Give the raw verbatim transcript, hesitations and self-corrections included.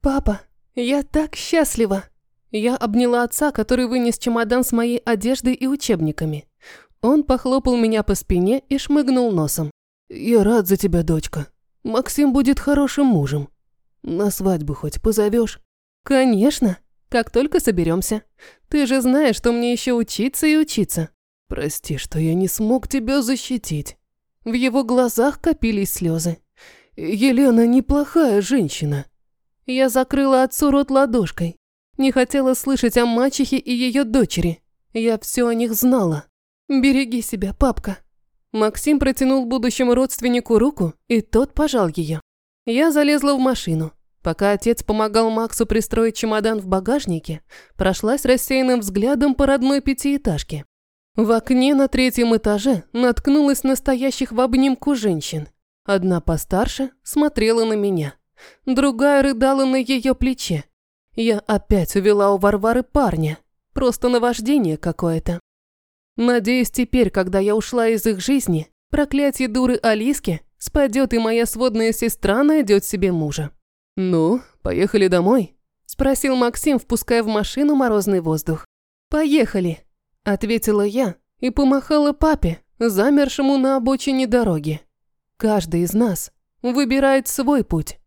«Папа, я так счастлива!» Я обняла отца, который вынес чемодан с моей одеждой и учебниками. Он похлопал меня по спине и шмыгнул носом. «Я рад за тебя, дочка. Максим будет хорошим мужем. На свадьбу хоть позовешь?» «Конечно, как только соберемся. Ты же знаешь, что мне еще учиться и учиться». «Прости, что я не смог тебя защитить». В его глазах копились слезы. «Елена неплохая женщина». Я закрыла отцу рот ладошкой. Не хотела слышать о мачехе и ее дочери. Я все о них знала. «Береги себя, папка». Максим протянул будущему родственнику руку, и тот пожал ее. Я залезла в машину. Пока отец помогал Максу пристроить чемодан в багажнике, прошлась рассеянным взглядом по родной пятиэтажке. В окне на третьем этаже наткнулась на стоящих в обнимку женщин. Одна постарше смотрела на меня. Другая рыдала на ее плече. Я опять увела у Варвары парня. Просто наваждение какое-то. Надеюсь, теперь, когда я ушла из их жизни, проклятие дуры Алиски спадет, и моя сводная сестра найдет себе мужа. «Ну, поехали домой?» – спросил Максим, впуская в машину морозный воздух. «Поехали», – ответила я и помахала папе, замершему на обочине дороги. Каждый из нас выбирает свой путь.